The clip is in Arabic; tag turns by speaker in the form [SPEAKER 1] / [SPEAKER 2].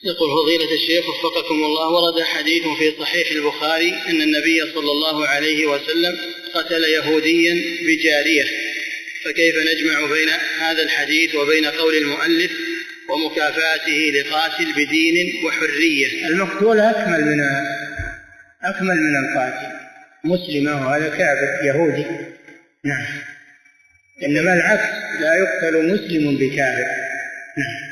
[SPEAKER 1] يقول فضيلة الشيخ وفقكم الله، ورد حديث في صحيح البخاري أن النبي صلى الله عليه وسلم قتل يهوديا بجارية، فكيف نجمع بين هذا الحديث وبين قول المؤلف ومكافاته لقاتل بدين وحرية؟
[SPEAKER 2] المقتول أكمل من القاتل، مسلمة وهذا كافر يهودي. نعم، إنما العكس، لا يقتل مسلم بكافر. نعم.